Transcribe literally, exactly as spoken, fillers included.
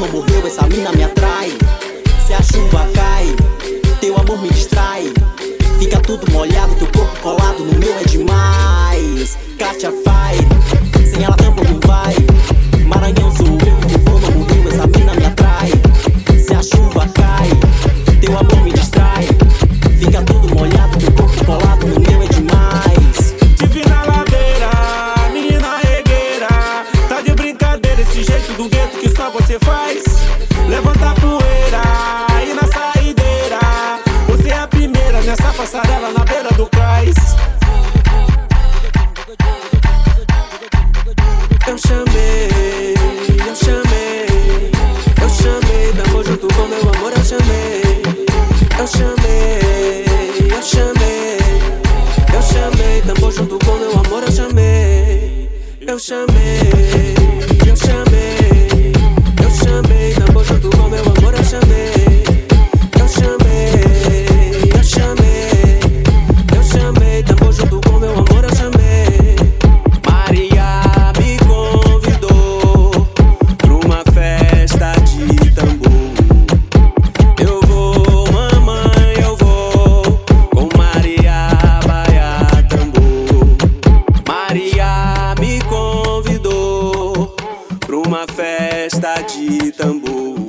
não morreu, essa mina me atrai. Se a chuva cai, teu amor me distrai. Fica tudo molhado, teu corpo colado no meu é demais. Katia Fire, sem ela tampa não vai. Maranhão sou eu, vovô não morreu, essa mina me atrai. Se a chuva cai, teu amor me distrai. Fica tudo molhado, teu corpo colado no meu é demais. Te vi na ladeira, menina regueira. Tá de brincadeira esse jeito do gueto que só você faz. Levanta a poeira e na saideira. Você é a primeira nessa passarela na beira do cais. Eu chamei, eu chamei, eu chamei, tamo junto com meu amor, eu chamei. Eu chamei, eu chamei, eu chamei, tamo junto com meu amor, eu chamei. Eu chamei, eu chamei, eu chamei, tamo junto com meu amor, eu chamei. Eu chamei, eu chamei, eu chamei, tamo junto com meu amor, eu chamei. Maria me convidou pra uma festa de tambor. Eu vou, mamãe, eu vou com Maria Baia tambor. Maria me convidou pra uma festa de tambor.